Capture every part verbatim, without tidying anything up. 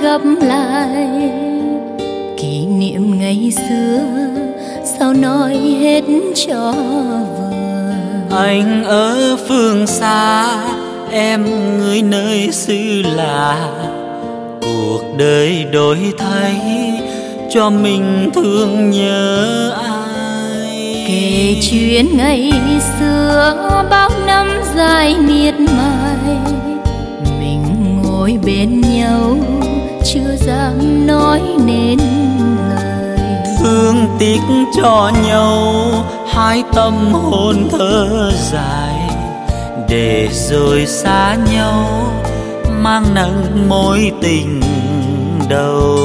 gặp lại kỷ niệm ngày xưa, sao nói hết cho vừa. Anh ở phương xa, em người nơi xứ lạ, cuộc đời đổi thay cho mình thương nhớ ai. Kể chuyện ngày xưa bao năm dài miệt mài, mình ngồi bên nhau chưa dám nói nên lời. Thương tiếc cho nhau hai tâm hồn thở dài, để rồi xa nhau mang nặng mối tình đầu.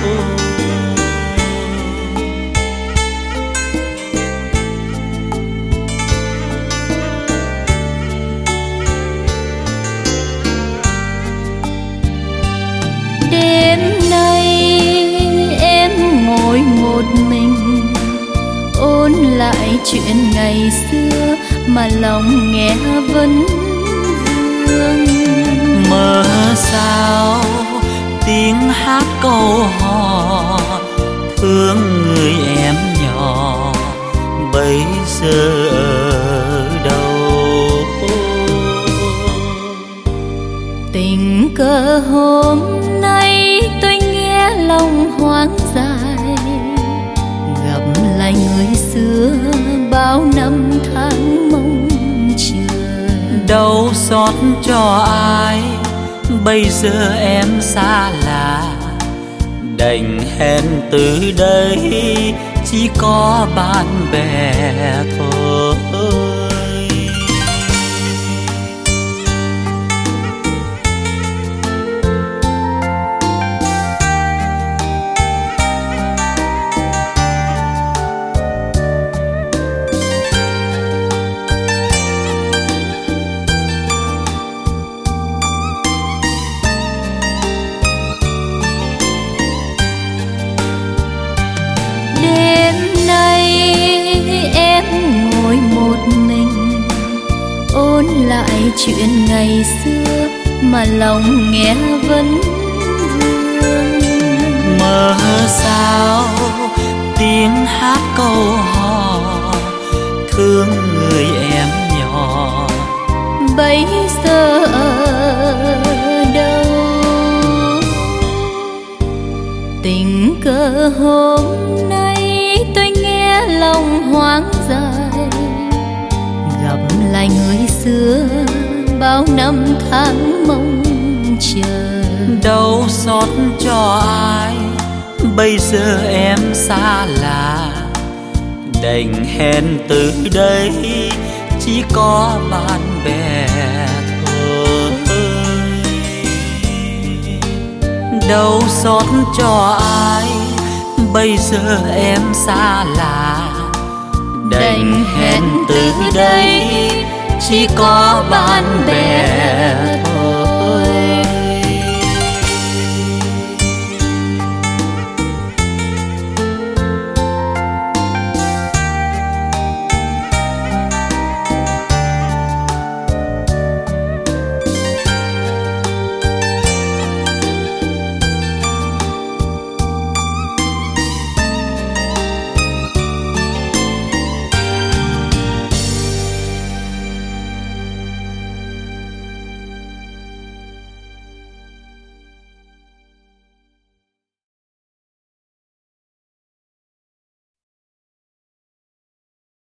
Đêm nay em ngồi một mình ôn lại chuyện ngày xưa mà lòng nghe vẫn vương. Mơ sao tiếng hát câu hò thương người em nhỏ bây giờ ở đâu. Tình cờ hôm nay tôi nghe lòng hoang dại, gặp lại người xưa bao năm tháng mong chờ. Đau xót cho ai bây giờ em xa lạ, đành hẹn từ đây chỉ có bạn bè thôi. Ôn lại chuyện ngày xưa mà lòng nghe vẫn vương. Mơ sao tiếng hát câu hò thương người em nhỏ bây giờ ở đâu. Tình cờ hôm nay tôi nghe lòng hoang dại, gặp lại người xưa bao năm tháng mong chờ. Đau xót cho ai bây giờ em xa lạ, đành hẹn từ đây chỉ có bạn bè thôi. Đau xót cho ai bây giờ em xa lạ, đành hẹn từ đây chỉ có bạn bè thôi.